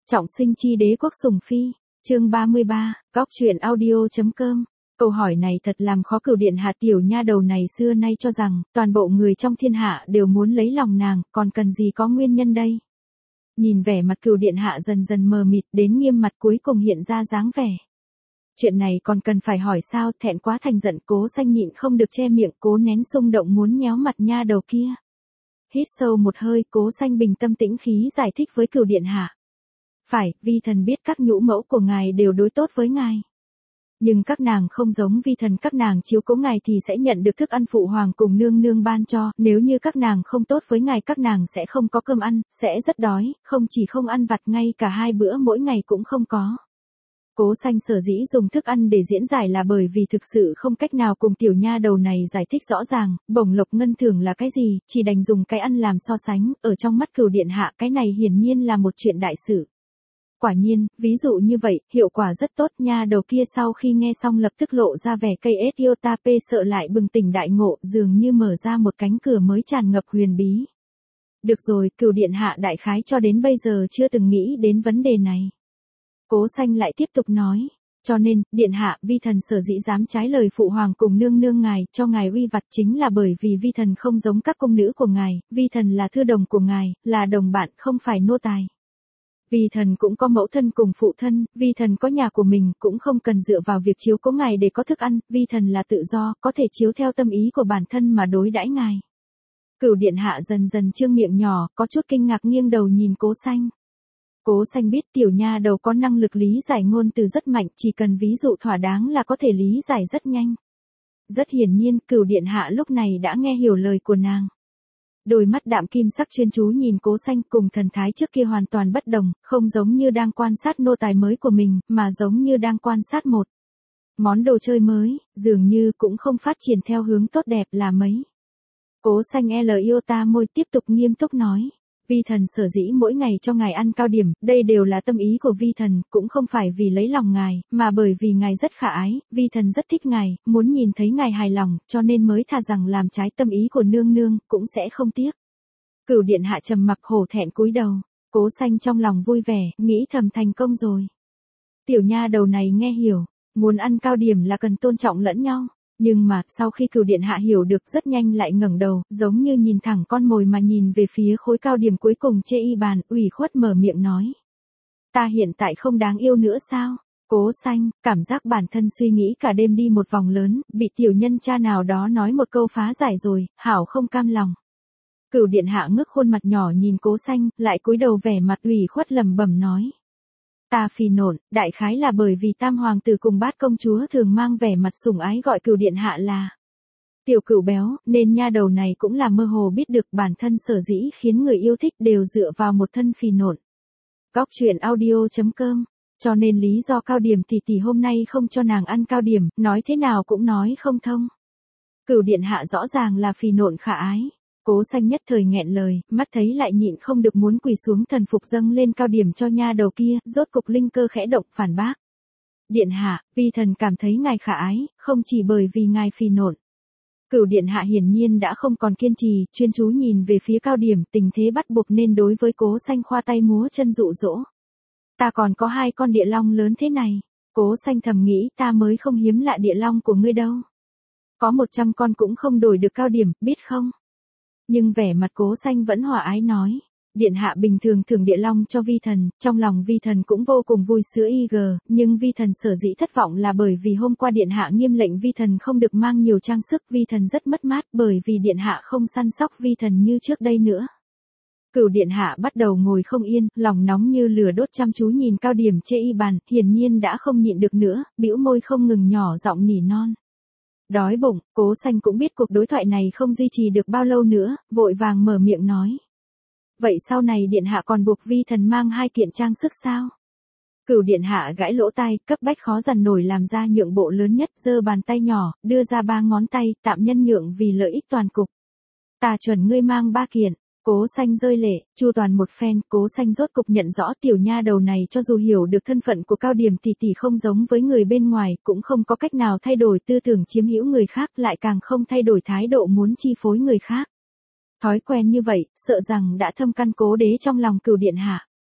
Trọng sinh chi đế quốc sủng phi, chương 33, góc truyện audio.com. Câu hỏi này thật làm khó Cửu điện hạ. Tiểu nha đầu này xưa nay cho rằng, toàn bộ người trong thiên hạ đều muốn lấy lòng nàng, còn cần gì có nguyên nhân đây. Nhìn vẻ mặt Cửu điện hạ dần dần mờ mịt đến nghiêm mặt cuối cùng hiện ra dáng vẻ. Chuyện này còn cần phải hỏi sao, thẹn quá thành giận Cố Xanh nhịn không được che miệng, cố nén xung động muốn nhéo mặt nha đầu kia. Hít sâu một hơi, Cố Xanh bình tâm tĩnh khí giải thích với Cửu điện hạ. Phải, vi thần biết các nhũ mẫu của ngài đều đối tốt với ngài. Nhưng các nàng không giống vi thần, các nàng chiếu cố ngài thì sẽ nhận được thức ăn phụ hoàng cùng nương nương ban cho, nếu như các nàng không tốt với ngài các nàng sẽ không có cơm ăn, sẽ rất đói, không chỉ không ăn vặt ngay cả 2 bữa mỗi ngày cũng không có. Cố Xanh sở dĩ dùng thức ăn để diễn giải là bởi vì thực sự không cách nào cùng tiểu nha đầu này giải thích rõ ràng, bổng lộc ngân thưởng là cái gì, chỉ đành dùng cái ăn làm so sánh, ở trong mắt Cửu điện hạ cái này hiển nhiên là một chuyện đại sự. Quả nhiên, ví dụ như vậy, hiệu quả rất tốt. Nha đầu kia sau khi nghe xong lập tức lộ ra vẻ cây Etiotape sợ lại bừng tỉnh đại ngộ, dường như mở ra một cánh cửa mới tràn ngập huyền bí. Được rồi, Cửu điện hạ đại khái cho đến bây giờ chưa từng nghĩ đến vấn đề này. Cố Xanh lại tiếp tục nói, cho nên, điện hạ, vi thần sở dĩ dám trái lời phụ hoàng cùng nương nương ngài, cho ngài uy vặt chính là bởi vì vi thần không giống các công nữ của ngài, vi thần là thư đồng của ngài, là đồng bạn, không phải nô tài. Vi thần cũng có mẫu thân cùng phụ thân, vi thần có nhà của mình, cũng không cần dựa vào việc chiếu cố ngài để có thức ăn, vi thần là tự do, có thể chiếu theo tâm ý của bản thân mà đối đãi ngài. Cửu điện hạ dần dần trương miệng nhỏ, có chút kinh ngạc nghiêng đầu nhìn Cố Xanh. Cố Xanh biết tiểu nha đầu có năng lực lý giải ngôn từ rất mạnh, chỉ cần ví dụ thỏa đáng là có thể lý giải rất nhanh. Rất hiển nhiên, Cửu điện hạ lúc này đã nghe hiểu lời của nàng. Đôi mắt đạm kim sắc chuyên chú nhìn Cố Xanh, cùng thần thái trước kia hoàn toàn bất đồng, không giống như đang quan sát nô tài mới của mình, mà giống như đang quan sát một món đồ chơi mới, dường như cũng không phát triển theo hướng tốt đẹp là mấy. Cố Xanh iota môi tiếp tục nghiêm túc nói. Vi thần sở dĩ mỗi ngày cho ngài ăn cao điểm, đây đều là tâm ý của vi thần, cũng không phải vì lấy lòng ngài, mà bởi vì ngài rất khả ái, vi thần rất thích ngài, muốn nhìn thấy ngài hài lòng, cho nên mới thà rằng làm trái tâm ý của nương nương, cũng sẽ không tiếc. Cửu điện hạ trầm mặc hổ thẹn cúi đầu, Cố Xanh trong lòng vui vẻ, nghĩ thầm thành công rồi. Tiểu nha đầu này nghe hiểu, muốn ăn cao điểm là cần tôn trọng lẫn nhau. Nhưng mà, sau khi Cửu điện hạ hiểu được rất nhanh lại ngẩng đầu, giống như nhìn thẳng con mồi mà nhìn về phía khối cao điểm cuối cùng chê y bàn, ủy khuất mở miệng nói. Ta hiện tại không đáng yêu nữa sao? Cố Xanh, cảm giác bản thân suy nghĩ cả đêm đi một vòng lớn, bị tiểu nhân cha nào đó nói một câu phá giải rồi, hảo không cam lòng. Cửu điện hạ ngước khuôn mặt nhỏ nhìn Cố Xanh, lại cúi đầu vẻ mặt ủy khuất lẩm bẩm nói. Ta phì nộn, đại khái là bởi vì tam hoàng tử cùng bát công chúa thường mang vẻ mặt sủng ái gọi Cửu điện hạ là tiểu cửu béo, nên nha đầu này cũng là mơ hồ biết được bản thân sở dĩ khiến người yêu thích đều dựa vào một thân phì nộn. Góc truyện audio.com, cho nên lý do cao điểm tỷ hôm nay không cho nàng ăn cao điểm, nói thế nào cũng nói không thông. Cửu điện hạ rõ ràng là phì nộn khả ái. Cố Xanh nhất thời nghẹn lời, mắt thấy lại nhịn không được muốn quỳ xuống thần phục dâng lên cao điểm cho nha đầu kia, rốt cục linh cơ khẽ động phản bác. Điện hạ, vi thần cảm thấy ngài khả ái, không chỉ bởi vì ngài phì nộn. Cửu điện hạ hiển nhiên đã không còn kiên trì, chuyên chú nhìn về phía cao điểm, tình thế bắt buộc nên đối với Cố Xanh khoa tay múa chân dụ dỗ. Ta còn có 2 con địa long lớn thế này. Cố Xanh thầm nghĩ, ta mới không hiếm lạ địa long của ngươi đâu. Có 100 con cũng không đổi được cao điểm, biết không? Nhưng vẻ mặt Cố Xanh vẫn hòa ái nói. Điện hạ bình thường thưởng địa long cho vi thần, trong lòng vi thần cũng vô cùng vui sữa nhưng vi thần sở dĩ thất vọng là bởi vì hôm qua điện hạ nghiêm lệnh vi thần không được mang nhiều trang sức, vi thần rất mất mát bởi vì điện hạ không săn sóc vi thần như trước đây nữa. Cửu điện hạ bắt đầu ngồi không yên, lòng nóng như lửa đốt chăm chú nhìn cao điểm chê y bàn, hiển nhiên đã không nhịn được nữa, bĩu môi không ngừng nhỏ giọng nỉ non. Đói bụng, Cố Xanh cũng biết cuộc đối thoại này không duy trì được bao lâu nữa, vội vàng mở miệng nói. Vậy sau này điện hạ còn buộc vi thần mang 2 kiện trang sức sao? Cửu điện hạ gãi lỗ tai, cấp bách khó dằn nổi làm ra nhượng bộ lớn nhất, giơ bàn tay nhỏ, đưa ra 3 ngón tay, tạm nhân nhượng vì lợi ích toàn cục. Ta chuẩn ngươi mang 3 kiện. Cố Xanh rơi lệ, chu toàn một phen, Cố Xanh rốt cục nhận rõ tiểu nha đầu này cho dù hiểu được thân phận của cao điểm tỷ không giống với người bên ngoài, cũng không có cách nào thay đổi tư tưởng chiếm hữu người khác, lại càng không thay đổi thái độ muốn chi phối người khác. Thói quen như vậy, sợ rằng đã thâm căn cố đế trong lòng Cửu điện hạ.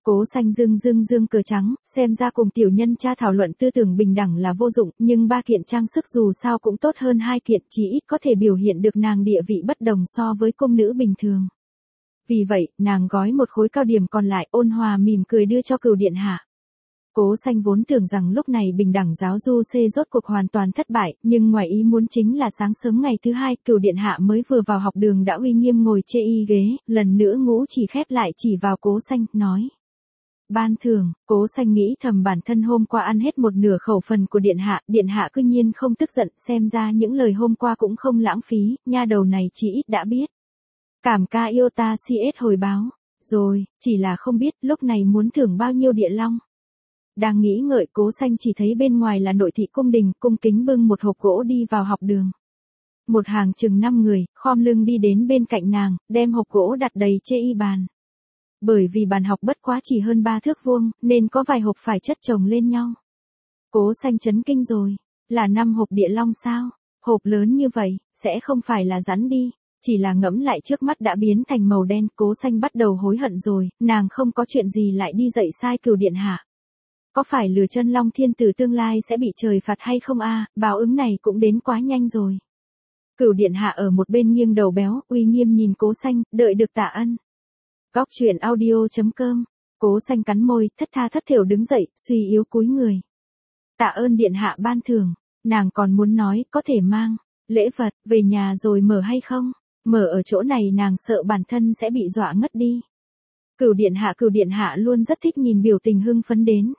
Cố Xanh dương cờ trắng, xem ra cùng tiểu nhân cha thảo luận tư tưởng bình đẳng là vô dụng, nhưng 3 kiện trang sức dù sao cũng tốt hơn 2 kiện, chí ít có thể biểu hiện được nàng địa vị bất đồng so với công nữ bình thường. Vì vậy, nàng gói một khối cao điểm còn lại, ôn hòa mỉm cười đưa cho Cửu điện hạ. Cố Xanh vốn tưởng rằng lúc này bình đẳng giáo du xê rốt cuộc hoàn toàn thất bại, nhưng ngoài ý muốn chính là sáng sớm ngày thứ 2, Cửu điện hạ mới vừa vào học đường đã uy nghiêm ngồi chê y ghế, lần nữa ngũ chỉ khép lại chỉ vào Cố Xanh, nói. Ban thưởng. Cố Xanh nghĩ thầm bản thân hôm qua ăn hết một nửa khẩu phần của điện hạ cư nhiên không tức giận, xem ra những lời hôm qua cũng không lãng phí, nha đầu này chỉ ít đã biết. Cảm ca yêu ta CS hồi báo. Rồi, chỉ là không biết lúc này muốn thưởng bao nhiêu địa long. Đang nghĩ ngợi, Cố Xanh chỉ thấy bên ngoài là nội thị cung đình, cung kính bưng một hộp gỗ đi vào học đường. Một hàng chừng 5 người, khom lưng đi đến bên cạnh nàng, đem hộp gỗ đặt đầy chê y bàn. Bởi vì bàn học bất quá chỉ hơn 3 thước vuông, nên có vài hộp phải chất chồng lên nhau. Cố Xanh chấn kinh rồi, là 5 hộp địa long sao? Hộp lớn như vậy, sẽ không phải là rắn đi. Chỉ là ngẫm lại trước mắt đã biến thành màu đen, Cố Xanh bắt đầu hối hận rồi, nàng không có chuyện gì lại đi dạy sai Cửu điện hạ. Có phải lừa chân long thiên tử tương lai sẽ bị trời phạt hay không a? Báo ứng này cũng đến quá nhanh rồi. Cửu điện hạ ở một bên nghiêng đầu béo, uy nghiêm nhìn Cố Xanh, đợi được tạ ân. Góc truyện audio.com. Cố Xanh cắn môi, thất tha thất thểu đứng dậy, suy yếu cúi người. Tạ ơn điện hạ ban thưởng, nàng còn muốn nói, có thể mang lễ vật về nhà rồi mở hay không? Mở ở chỗ này nàng sợ bản thân sẽ bị dọa ngất đi. Cửu điện hạ luôn rất thích nhìn biểu tình hưng phấn đến.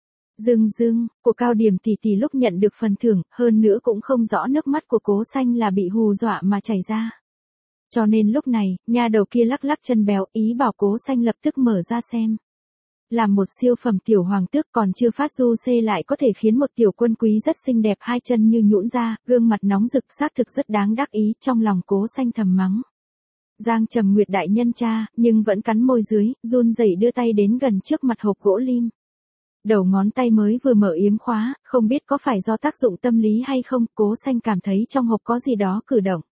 Của Cao Điểm tỷ tỷ lúc nhận được phần thưởng, hơn nữa cũng không rõ nước mắt của Cố Xanh là bị hù dọa mà chảy ra. Cho nên lúc này, nha đầu kia lắc lắc chân béo, ý bảo Cố Xanh lập tức mở ra xem. Làm một siêu phẩm tiểu hoàng tước còn chưa phát du xê lại có thể khiến một tiểu quân quý rất xinh đẹp hai chân như nhũn ra, gương mặt nóng rực xác thực rất đáng đắc ý, trong lòng Cố Xanh thầm mắng. Giang Trầm Nguyệt đại nhân cha, nhưng vẫn cắn môi dưới, run rẩy đưa tay đến gần trước mặt hộp gỗ lim. Đầu ngón tay mới vừa mở yếm khóa, không biết có phải do tác dụng tâm lý hay không, Cố Xanh cảm thấy trong hộp có gì đó cử động.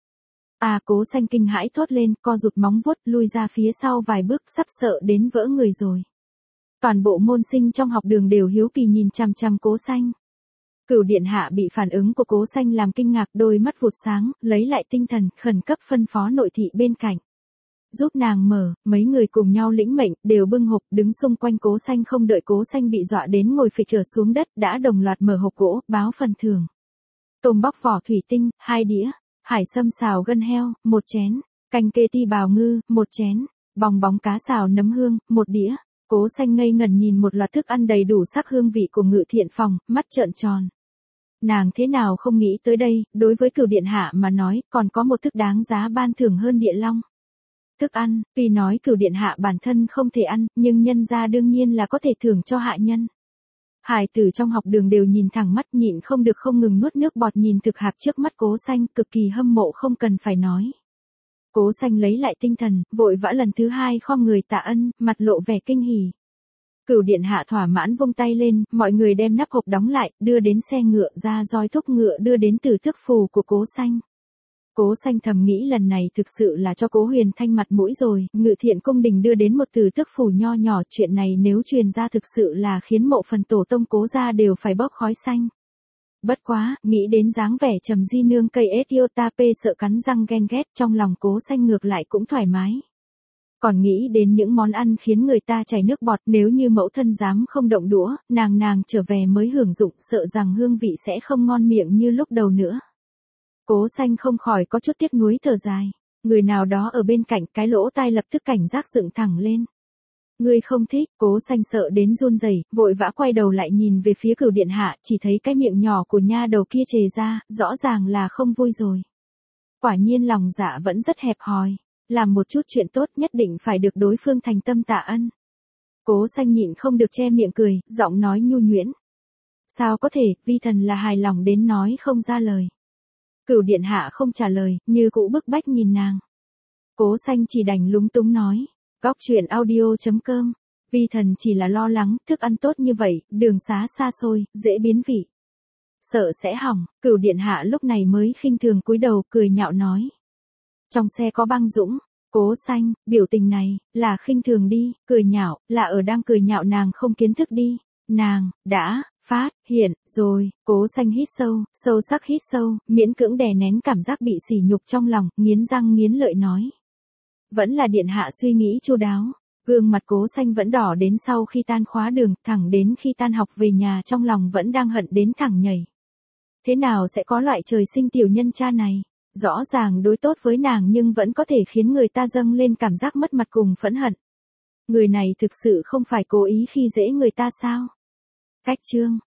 Cố Xanh kinh hãi thốt lên, co rụt móng vuốt, lui ra phía sau vài bước, sắp sợ đến vỡ người rồi. Toàn bộ môn sinh trong học đường đều hiếu kỳ nhìn chằm chằm Cố Xanh. Cửu điện hạ bị phản ứng của Cố Xanh làm kinh ngạc, đôi mắt vụt sáng, lấy lại tinh thần, khẩn cấp phân phó nội thị bên cạnh. Giúp nàng mở, mấy người cùng nhau lĩnh mệnh, đều bưng hộp, đứng xung quanh Cố Xanh, không đợi Cố Xanh bị dọa đến ngồi phịch trở xuống đất, đã đồng loạt mở hộp gỗ, báo phần thưởng. Tôm bóc vỏ thủy tinh, 2 đĩa, hải sâm xào gân heo, 1 chén, canh kê ti bào ngư, 1 chén, bong bóng cá xào nấm hương, 1 đĩa. Cố Xanh ngây ngẩn nhìn một loạt thức ăn đầy đủ sắc hương vị của Ngự Thiện phòng, mắt trợn tròn. Nàng thế nào không nghĩ tới đây, đối với Cửu điện hạ mà nói, còn có một thức đáng giá ban thưởng hơn địa long. Thức ăn, tuy nói Cửu điện hạ bản thân không thể ăn, nhưng nhân gia đương nhiên là có thể thưởng cho hạ nhân. Hải tử trong học đường đều nhìn thẳng mắt, nhịn không được không ngừng nuốt nước bọt nhìn thực hạp trước mắt Cố Xanh, cực kỳ hâm mộ không cần phải nói. Cố Xanh lấy lại tinh thần, vội vã lần thứ 2 khom người tạ ân, mặt lộ vẻ kinh hỉ. Cửu điện hạ thỏa mãn vung tay lên, mọi người đem nắp hộp đóng lại, đưa đến xe ngựa, ra roi thúc ngựa đưa đến Tử Tước Phù của Cố Xanh. Cố Xanh thầm nghĩ lần này thực sự là cho Cố Huyền Thanh mặt mũi rồi, Ngự Thiện cung đình đưa đến một Tử Tước Phù nho nhỏ, chuyện này nếu truyền ra thực sự là khiến mộ phần tổ tông Cố gia đều phải bốc khói xanh. Bất quá, nghĩ đến dáng vẻ trầm di nương cây Ethiopia sợ cắn răng ghen ghét, trong lòng Cố Xanh ngược lại cũng thoải mái. Còn nghĩ đến những món ăn khiến người ta chảy nước bọt, nếu như mẫu thân dám không động đũa, nàng trở về mới hưởng dụng, sợ rằng hương vị sẽ không ngon miệng như lúc đầu nữa. Cố Xanh không khỏi có chút tiếc nuối thở dài. Người nào đó ở bên cạnh, cái lỗ tai lập tức cảnh giác dựng thẳng lên. Ngươi không thích, Cố Xanh sợ đến run rẩy, vội vã quay đầu lại nhìn về phía Cửu điện hạ, chỉ thấy cái miệng nhỏ của nha đầu kia trề ra, rõ ràng là không vui rồi. Quả nhiên lòng dạ vẫn rất hẹp hòi, làm một chút chuyện tốt nhất định phải được đối phương thành tâm tạ ân. Cố Xanh nhịn không được che miệng cười, giọng nói nhu nhuyễn. Sao có thể, vi thần là hài lòng đến nói không ra lời. Cửu điện hạ không trả lời, như cũ bức bách nhìn nàng. Cố Xanh chỉ đành lúng túng nói. Góc truyện audio.com. Vi thần chỉ là lo lắng, thức ăn tốt như vậy, đường xá xa xôi, dễ biến vị. Sợ sẽ hỏng, Cửu điện hạ lúc này mới khinh thường cúi đầu cười nhạo nói. Trong xe có Băng Dũng, Cố Xanh, biểu tình này, là khinh thường đi, cười nhạo, là ở đang cười nhạo nàng không kiến thức đi. Nàng, đã, phát, hiện, rồi, Cố Xanh hít sâu, sâu sắc hít sâu, miễn cưỡng đè nén cảm giác bị sỉ nhục trong lòng, nghiến răng nghiến lợi nói. Vẫn là điện hạ suy nghĩ chu đáo. Gương mặt Cố Xanh vẫn đỏ đến sau khi tan khóa đường, thẳng đến khi tan học về nhà trong lòng vẫn đang hận đến thẳng nhảy. Thế nào sẽ có loại trời sinh tiểu nhân cha này? Rõ ràng đối tốt với nàng nhưng vẫn có thể khiến người ta dâng lên cảm giác mất mặt cùng phẫn hận. Người này thực sự không phải cố ý khi dễ người ta sao? Cách chương